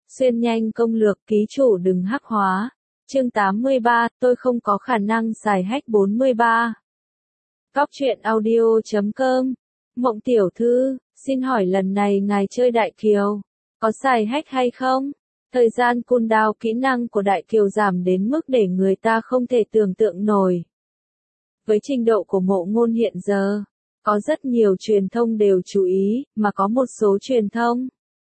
Xuyên nhanh công lược ký chủ đừng hắc hóa. Chương 83, tôi không có khả năng xài hack 43. Cóc truyện audio.com. Mộng tiểu thư, xin hỏi lần này ngài chơi Đại Kiều, có xài hack hay không? Thời gian cooldown kỹ năng của Đại Kiều giảm đến mức để người ta không thể tưởng tượng nổi. Với trình độ của Mộ Ngôn hiện giờ, có rất nhiều truyền thông đều chú ý, mà có một số truyền thông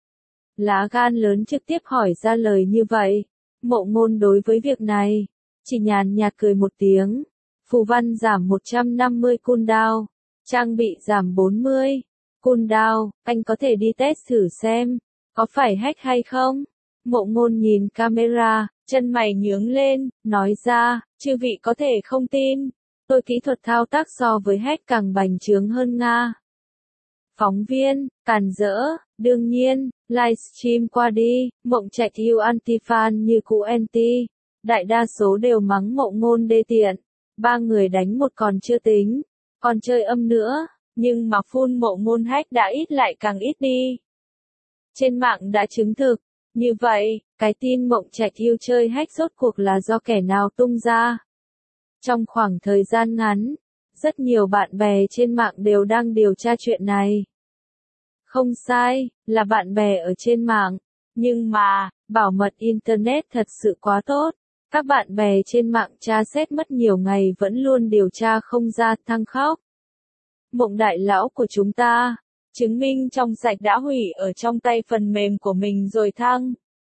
lá gan lớn trực tiếp hỏi ra lời như vậy. Mộ Ngôn đối với việc này chỉ nhàn nhạt cười một tiếng. Phù văn giảm 150 cooldown, trang bị giảm 40 cooldown, anh có thể đi test thử xem, có phải hack hay không? Mộ Ngôn nhìn camera, chân mày nhướng lên, nói ra, chư vị có thể không tin, tôi kỹ thuật thao tác so với hack càng bành trướng hơn Nga. Phóng viên, càn rỡ, đương nhiên, livestream qua đi, Mộng Trạch yêu anti-fan như cũ anti. Đại đa số đều mắng Mộ Ngôn đê tiện. 3 người đánh một còn chưa tính, còn chơi âm nữa, nhưng mà phun Mộ Ngôn hack đã ít lại càng ít đi. Trên mạng đã chứng thực, như vậy, cái tin Mộng Trạch yêu chơi hack rốt cuộc là do kẻ nào tung ra. Trong khoảng thời gian ngắn, rất nhiều bạn bè trên mạng đều đang điều tra chuyện này. Không sai, là bạn bè ở trên mạng, nhưng mà, bảo mật Internet thật sự quá tốt. Các bạn bè trên mạng tra xét mất nhiều ngày vẫn luôn điều tra không ra, thăng khóc. Mộng đại lão của chúng ta, chứng minh trong sạch đã hủy ở trong tay phần mềm của mình rồi thăng.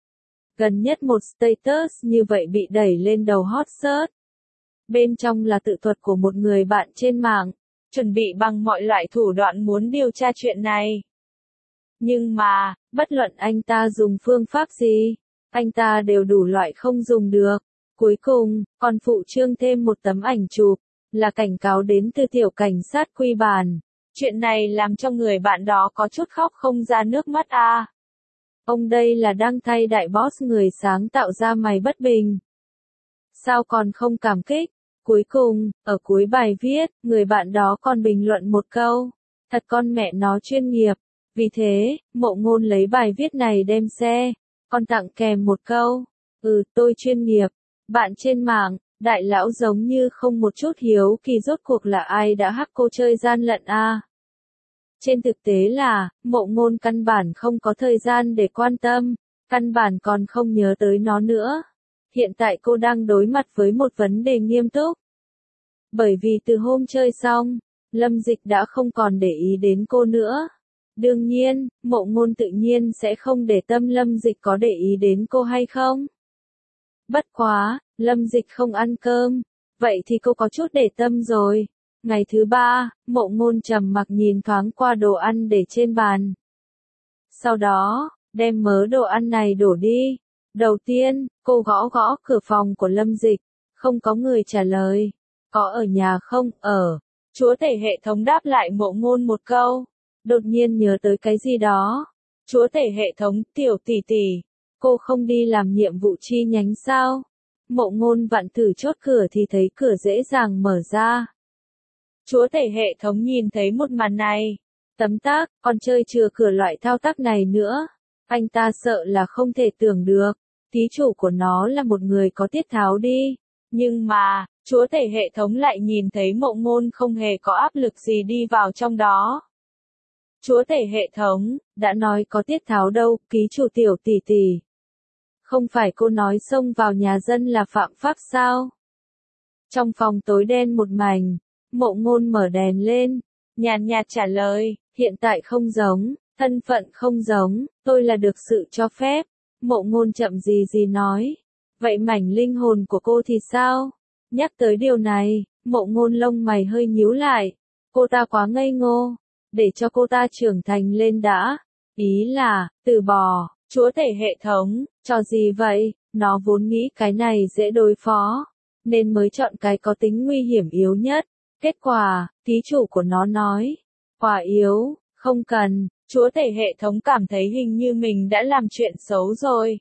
Gần nhất một status như vậy bị đẩy lên đầu hot search. Bên trong là tự thuật của một người bạn trên mạng, chuẩn bị bằng mọi loại thủ đoạn muốn điều tra chuyện này. Nhưng mà, bất luận anh ta dùng phương pháp gì, anh ta đều đủ loại không dùng được. Cuối cùng, còn phụ trương thêm một tấm ảnh chụp, là cảnh cáo đến từ tiểu cảnh sát Quy Bản. Chuyện này làm cho người bạn đó có chút khóc không ra nước mắt a. Ông đây là đang thay đại boss người sáng tạo ra mày bất bình. Sao còn không cảm kích? Cuối cùng, ở cuối bài viết, người bạn đó còn bình luận một câu. Thật con mẹ nó chuyên nghiệp. Vì thế, Mộ Ngôn lấy bài viết này đem xe, còn tặng kèm một câu. Tôi chuyên nghiệp. Bạn trên mạng, đại lão giống như không một chút hiếu kỳ rốt cuộc là ai đã hack cô chơi gian lận a. Trên thực tế là, Mộ Ngôn căn bản không có thời gian để quan tâm, căn bản còn không nhớ tới nó nữa. Hiện tại cô đang đối mặt với một vấn đề nghiêm túc. Bởi vì từ hôm chơi xong, Lâm Dịch đã không còn để ý đến cô nữa. Đương nhiên, Mộ Ngôn tự nhiên sẽ không để tâm Lâm Dịch có để ý đến cô hay không. Bất quá, Lâm Dịch không ăn cơm, vậy thì cô có chút để tâm rồi. Ngày thứ 3, Mộ Ngôn trầm mặc nhìn thoáng qua đồ ăn để trên bàn. Sau đó, đem mớ đồ ăn này đổ đi. Đầu tiên, cô gõ gõ cửa phòng của Lâm Dịch, không có người trả lời. Có ở nhà không? Ở. Chúa tể hệ thống đáp lại Mộ Ngôn một câu. Đột nhiên nhớ tới cái gì đó. Chúa tể hệ thống, tiểu tỷ tỷ, cô không đi làm nhiệm vụ chi nhánh sao? Mộ Ngôn vặn thử chốt cửa thì thấy cửa dễ dàng mở ra. Chúa tể hệ thống nhìn thấy một màn này. Tấm tắc, còn chơi chừa cửa loại thao tác này nữa. Anh ta sợ là không thể tưởng được. Thí chủ của nó là một người có tiết tháo đi. Nhưng mà, chúa tể hệ thống lại nhìn thấy Mộ Ngôn không hề có áp lực gì đi vào trong đó. Chúa tể hệ thống, đã nói có tiết tháo đâu, ký chủ tiểu tỷ tỷ. Không phải cô nói xông vào nhà dân là phạm pháp sao? Trong phòng tối đen một mảnh, Mộ Ngôn mở đèn lên, nhàn nhạt trả lời, hiện tại không giống, thân phận không giống, tôi là được sự cho phép. Mộ Ngôn chậm gì nói, vậy mảnh linh hồn của cô thì sao? Nhắc tới điều này, Mộ Ngôn lông mày hơi nhíu lại, cô ta quá ngây ngô, để cho cô ta trưởng thành lên đã. Ý là, từ bỏ, chúa tể hệ thống, cho gì vậy, nó vốn nghĩ cái này dễ đối phó, nên mới chọn cái có tính nguy hiểm yếu nhất. Kết quả, thí chủ của nó nói, quá yếu, không cần, chúa tể hệ thống cảm thấy hình như mình đã làm chuyện xấu rồi.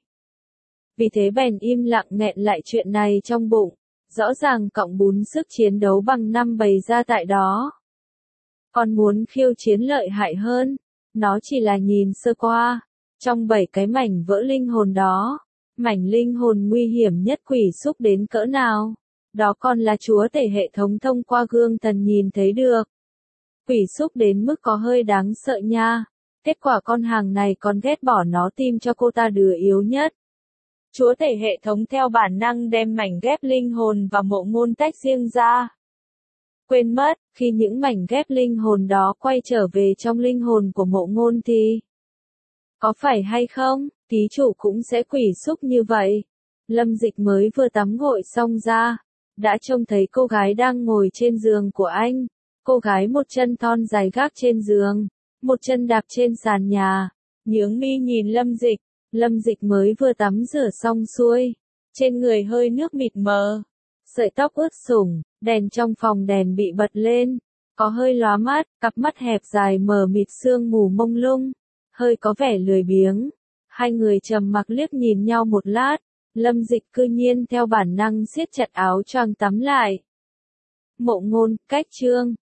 Vì thế bèn im lặng nghẹn lại chuyện này trong bụng, rõ ràng cộng 4 sức chiến đấu bằng 5 bày ra tại đó. Còn muốn khiêu chiến lợi hại hơn, nó chỉ là nhìn sơ qua, Trong 7 cái mảnh vỡ linh hồn đó, mảnh linh hồn nguy hiểm nhất quỷ xúc đến cỡ nào? Đó còn là chúa tể hệ thống thông qua gương thần nhìn thấy được. Quỷ xúc đến mức có hơi đáng sợ nha. Kết quả con hàng này còn ghét bỏ nó tìm cho cô ta đứa yếu nhất. Chúa tể hệ thống theo bản năng đem mảnh ghép linh hồn và Mộ Ngôn tách riêng ra. Quên mất, khi những mảnh ghép linh hồn đó quay trở về trong linh hồn của Mộ Ngôn thì... Có phải hay không, ký chủ cũng sẽ quỷ xúc như vậy. Lâm Dịch mới vừa tắm gội xong ra, đã trông thấy cô gái đang ngồi trên giường của anh. Cô gái một chân thon dài gác trên giường, một chân đạp trên sàn nhà, nhướng mi nhìn Lâm Dịch mới vừa tắm rửa xong xuôi, trên người hơi nước mịt mờ, sợi tóc ướt sũng, đèn trong phòng đèn bị bật lên, có hơi lóa mắt, cặp mắt hẹp dài mờ mịt sương mù mông lung, hơi có vẻ lười biếng. Hai người trầm mặc liếc nhìn nhau một lát, Lâm Dịch cư nhiên theo bản năng siết chặt áo choàng tắm lại. Mộ Ngôn, cách chương